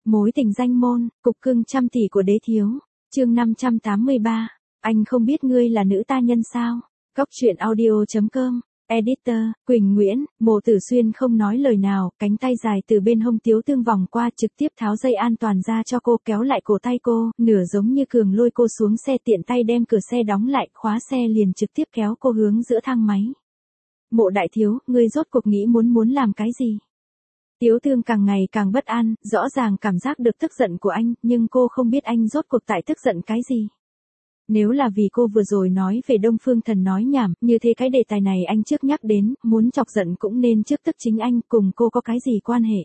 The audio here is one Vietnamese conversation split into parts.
Mối tình danh môn, cục cưng trăm tỷ của đế thiếu. Chương 583. Anh không biết ngươi là nữ ta nhân sao? Cóc truyện audio.com. Editor, Quỳnh Nguyễn. Mộ Tử Xuyên không nói lời nào, cánh tay dài từ bên hông Tiếu Tương vòng qua trực tiếp tháo dây an toàn ra cho cô, kéo lại cổ tay cô, nửa giống như cường lôi cô xuống xe, tiện tay đem cửa xe đóng lại, khóa xe liền trực tiếp kéo cô hướng giữa thang máy. Mộ đại thiếu, ngươi rốt cuộc nghĩ muốn làm cái gì? Tiếu Tương càng ngày càng bất an, rõ ràng cảm giác được tức giận của anh, nhưng cô không biết anh rốt cuộc tại tức giận cái gì. Nếu là vì cô vừa rồi nói về Đông Phương Thần nói nhảm, như thế cái đề tài này anh trước nhắc đến, muốn chọc giận cũng nên trước tức chính anh, cùng cô có cái gì quan hệ.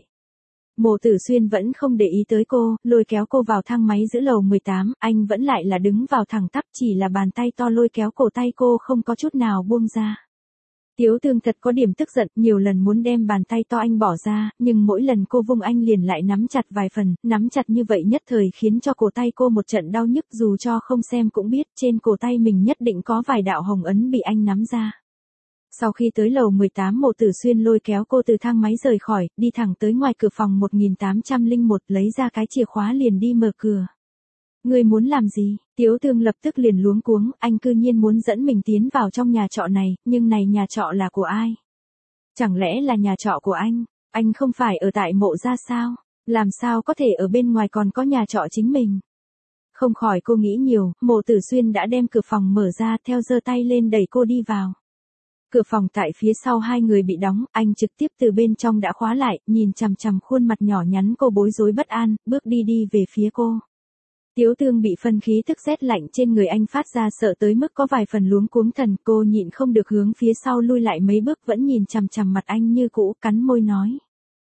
Mộ Tử Xuyên vẫn không để ý tới cô, lôi kéo cô vào thang máy giữa lầu 18, anh vẫn lại là đứng vào thẳng tắp, chỉ là bàn tay to lôi kéo cổ tay cô không có chút nào buông ra. Tiếu Tương thật có điểm tức giận, nhiều lần muốn đem bàn tay to anh bỏ ra, nhưng mỗi lần cô vung anh liền lại nắm chặt vài phần, nắm chặt như vậy nhất thời khiến cho cổ tay cô một trận đau nhức, dù cho không xem cũng biết trên cổ tay mình nhất định có vài đạo hồng ấn bị anh nắm ra. Sau khi tới lầu 18, Mộ Tử Xuyên lôi kéo cô từ thang máy rời khỏi, đi thẳng tới ngoài cửa phòng 1801, lấy ra cái chìa khóa liền đi mở cửa. Ngươi muốn làm gì? Tiếu Tương lập tức liền luống cuống, anh cư nhiên muốn dẫn mình tiến vào trong nhà trọ này, nhưng này nhà trọ là của ai? Chẳng lẽ là nhà trọ của anh không phải ở tại Mộ gia sao? Làm sao có thể ở bên ngoài còn có nhà trọ chính mình? Không khỏi cô nghĩ nhiều, Mộ Tử Xuyên đã đem cửa phòng mở ra, theo giơ tay lên đẩy cô đi vào. Cửa phòng tại phía sau hai người bị đóng, anh trực tiếp từ bên trong đã khóa lại, nhìn chằm chằm khuôn mặt nhỏ nhắn cô bối rối bất an, bước đi về phía cô. Tiếu Tương bị phân khí tức rét lạnh trên người anh phát ra sợ tới mức có vài phần luống cuống thần, cô nhịn không được hướng phía sau lui lại mấy bước, vẫn nhìn chằm chằm mặt anh như cũ, cắn môi nói.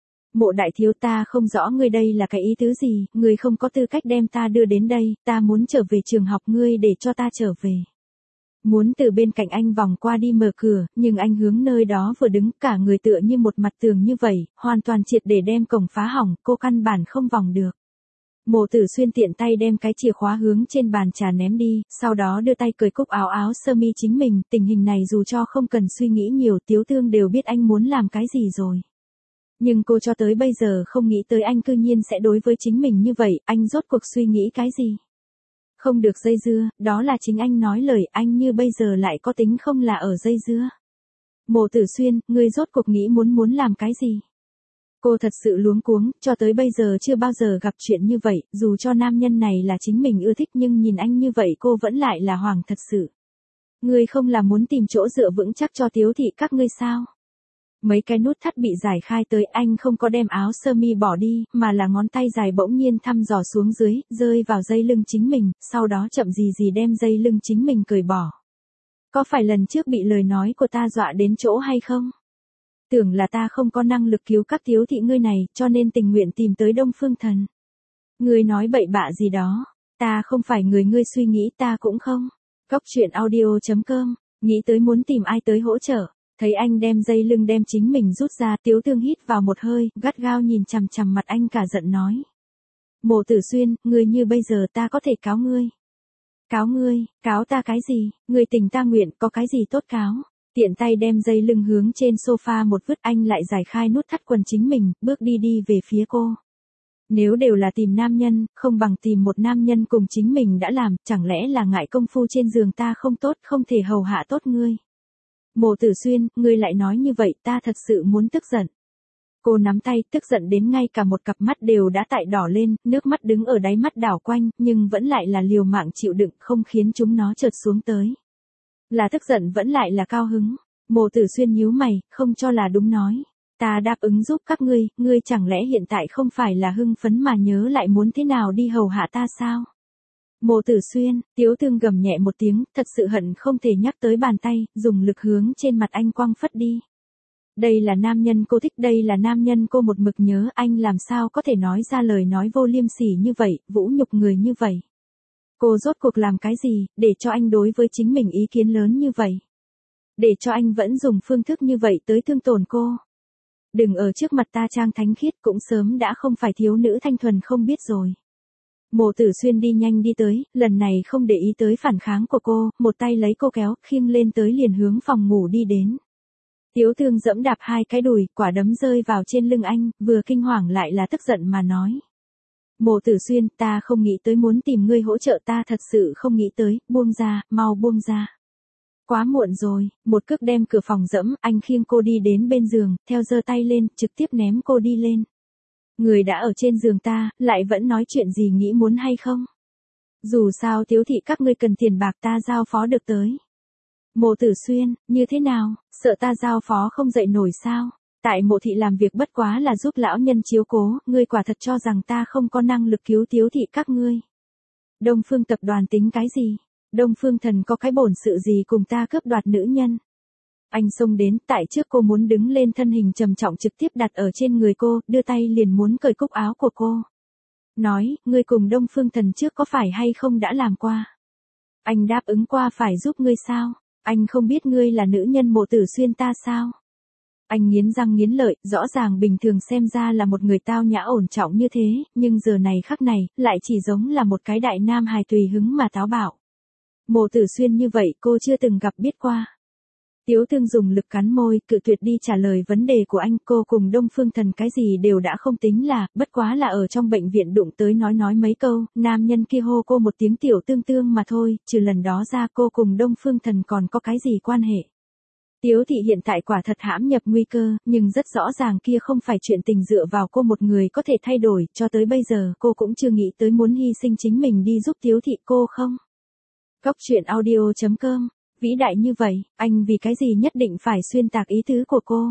Mộ đại thiếu, ta không rõ ngươi đây là cái ý tứ gì, ngươi không có tư cách đem ta đưa đến đây, ta muốn trở về trường học, ngươi để cho ta trở về. Muốn từ bên cạnh anh vòng qua đi mở cửa, nhưng anh hướng nơi đó vừa đứng, cả người tựa như một mặt tường như vậy, hoàn toàn triệt để đem cổng phá hỏng, cô căn bản không vòng được. Mộ Tử Xuyên tiện tay đem cái chìa khóa hướng trên bàn trà ném đi, sau đó đưa tay cởi cúc áo sơ mi chính mình, tình hình này dù cho không cần suy nghĩ nhiều, Tiếu Tương đều biết anh muốn làm cái gì rồi. Nhưng cô cho tới bây giờ không nghĩ tới anh cư nhiên sẽ đối với chính mình như vậy, anh rốt cuộc suy nghĩ cái gì? Không được dây dưa, đó là chính anh nói lời, anh như bây giờ lại có tính không là ở dây dưa. Mộ Tử Xuyên, ngươi rốt cuộc nghĩ muốn làm cái gì? Cô thật sự luống cuống, cho tới bây giờ chưa bao giờ gặp chuyện như vậy, dù cho nam nhân này là chính mình ưa thích nhưng nhìn anh như vậy cô vẫn lại là hoảng thật sự. Ngươi không là muốn tìm chỗ dựa vững chắc cho Tiếu thị các ngươi sao? Mấy cái nút thắt bị giải khai tới, anh không có đem áo sơ mi bỏ đi, mà là ngón tay dài bỗng nhiên thăm dò xuống dưới, rơi vào dây lưng chính mình, sau đó chậm gì đem dây lưng chính mình cởi bỏ. Có phải lần trước bị lời nói của ta dọa đến chỗ hay không? Tưởng là ta không có năng lực cứu các Tiếu thị ngươi này, cho nên tình nguyện tìm tới Đông Phương Thần. Ngươi nói bậy bạ gì đó, ta không phải người ngươi suy nghĩ, ta cũng không. Cóc truyện audio.com, nghĩ tới muốn tìm ai tới hỗ trợ, thấy anh đem dây lưng đem chính mình rút ra, Tiếu Tương hít vào một hơi, gắt gao nhìn chằm chằm mặt anh cả giận nói. Mộ Tử Xuyên, ngươi như bây giờ ta có thể cáo ngươi. Cáo ngươi, cáo ta cái gì, ngươi tình ta nguyện, có cái gì tốt cáo. Tiện tay đem dây lưng hướng trên sofa một vứt, anh lại giải khai nút thắt quần chính mình, bước đi về phía cô. Nếu đều là tìm nam nhân, không bằng tìm một nam nhân cùng chính mình đã làm, chẳng lẽ là ngại công phu trên giường ta không tốt, không thể hầu hạ tốt ngươi. Mộ Tử Xuyên, ngươi lại nói như vậy, ta thật sự muốn tức giận. Cô nắm tay, tức giận đến ngay cả một cặp mắt đều đã tại đỏ lên, nước mắt đứng ở đáy mắt đảo quanh, nhưng vẫn lại là liều mạng chịu đựng, không khiến chúng nó trượt xuống tới. Là tức giận vẫn lại là cao hứng. Mộ Tử Xuyên nhíu mày, không cho là đúng nói. Ta đáp ứng giúp các ngươi chẳng lẽ hiện tại không phải là hưng phấn mà nhớ lại muốn thế nào đi hầu hạ ta sao? Mộ Tử Xuyên, Tiếu Tương gầm nhẹ một tiếng, thật sự hận không thể nhắc tới bàn tay, dùng lực hướng trên mặt anh quăng phất đi. Đây là nam nhân cô thích, đây là nam nhân cô một mực nhớ, anh làm sao có thể nói ra lời nói vô liêm sỉ như vậy, vũ nhục người như vậy. Cô rốt cuộc làm cái gì, để cho anh đối với chính mình ý kiến lớn như vậy? Để cho anh vẫn dùng phương thức như vậy tới thương tổn cô? Đừng ở trước mặt ta trang thánh khiết, cũng sớm đã không phải thiếu nữ thanh thuần không biết rồi. Mộ Tử Xuyên đi nhanh đi tới, lần này không để ý tới phản kháng của cô, một tay lấy cô kéo, khiêng lên tới liền hướng phòng ngủ đi đến. Tiếu Tương dẫm đạp hai cái đùi, quả đấm rơi vào trên lưng anh, vừa kinh hoàng lại là tức giận mà nói. Mộ Tử Xuyên, ta không nghĩ tới muốn tìm ngươi hỗ trợ, ta thật sự không nghĩ tới, buông ra, mau buông ra. Quá muộn rồi, một cước đem cửa phòng dẫm, anh khiêng cô đi đến bên giường, theo giơ tay lên, trực tiếp ném cô đi lên. Người đã ở trên giường ta, lại vẫn nói chuyện gì nghĩ muốn hay không? Dù sao Tiếu thị các ngươi cần tiền bạc ta giao phó được tới. Mộ Tử Xuyên, như thế nào, sợ ta giao phó không dậy nổi sao? Tại Mộ thị làm việc bất quá là giúp lão nhân chiếu cố, ngươi quả thật cho rằng ta không có năng lực cứu Tiếu thị các ngươi. Đông Phương tập đoàn tính cái gì? Đông Phương Thần có cái bổn sự gì cùng ta cướp đoạt nữ nhân? Anh xông đến, tại trước cô muốn đứng lên, thân hình trầm trọng trực tiếp đặt ở trên người cô, đưa tay liền muốn cởi cúc áo của cô. Nói, ngươi cùng Đông Phương Thần trước có phải hay không đã làm qua? Anh đáp ứng qua phải giúp ngươi sao? Anh không biết ngươi là nữ nhân Mộ Tử Xuyên ta sao? Anh nghiến răng nghiến lợi, rõ ràng bình thường xem ra là một người tao nhã ổn trọng như thế, nhưng giờ này khắc này, lại chỉ giống là một cái đại nam hài tùy hứng mà táo bạo. Mộ Tử Xuyên như vậy cô chưa từng gặp biết qua. Tiếu Tương dùng lực cắn môi, cự tuyệt đi trả lời vấn đề của anh. Cô cùng Đông Phương Thần cái gì đều đã không tính là, bất quá là ở trong bệnh viện đụng tới nói mấy câu, nam nhân kia hô cô một tiếng Tiểu Tương Tương mà thôi, trừ lần đó ra cô cùng Đông Phương Thần còn có cái gì quan hệ. Tiếu thị hiện tại quả thật hãm nhập nguy cơ, nhưng rất rõ ràng kia không phải chuyện tình dựa vào cô một người có thể thay đổi, cho tới bây giờ cô cũng chưa nghĩ tới muốn hy sinh chính mình đi giúp Tiếu thị, cô không. Góc truyện audio.com, vĩ đại như vậy, anh vì cái gì nhất định phải xuyên tạc ý tứ của cô.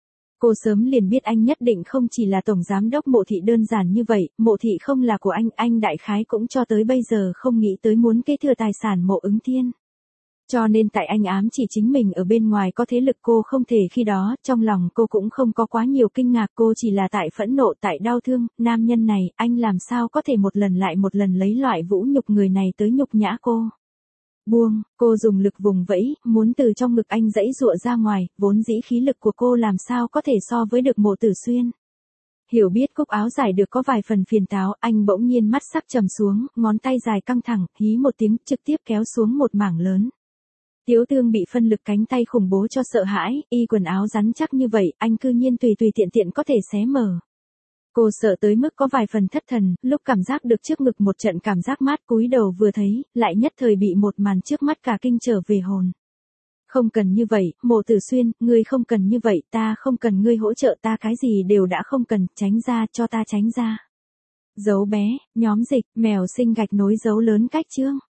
Cô sớm liền biết anh nhất định không chỉ là tổng giám đốc Mộ thị đơn giản như vậy, Mộ thị không là của anh đại khái cũng cho tới bây giờ không nghĩ tới muốn kế thừa tài sản Mộ Ứng Thiên. Cho nên tại anh ám chỉ chính mình ở bên ngoài có thế lực cô không thể, khi đó, trong lòng cô cũng không có quá nhiều kinh ngạc, cô chỉ là tại phẫn nộ, tại đau thương, nam nhân này, anh làm sao có thể một lần lại một lần lấy loại vũ nhục người này tới nhục nhã cô. Buông, cô dùng lực vùng vẫy, muốn từ trong ngực anh giãy giụa ra ngoài, vốn dĩ khí lực của cô làm sao có thể so với được Mộ Tử Xuyên. Hiểu biết cúc áo giải được có vài phần phiền táo, anh bỗng nhiên mắt sắc trầm xuống, ngón tay dài căng thẳng, hí một tiếng, trực tiếp kéo xuống một mảng lớn. Tiếu Tương bị phân lực cánh tay khủng bố cho sợ hãi, y quần áo rắn chắc như vậy, anh cư nhiên tùy tiện tiện có thể xé mở. Cô sợ tới mức có vài phần thất thần, lúc cảm giác được trước ngực một trận cảm giác mát, cúi đầu vừa thấy, lại nhất thời bị một màn trước mắt cả kinh trở về hồn. Không cần như vậy, Mộ Tử Xuyên, ngươi không cần như vậy, ta không cần ngươi hỗ trợ, ta cái gì đều đã không cần, tránh ra, cho ta tránh ra. Dấu bé, nhóm dịch, mèo sinh gạch nối dấu lớn cách chương.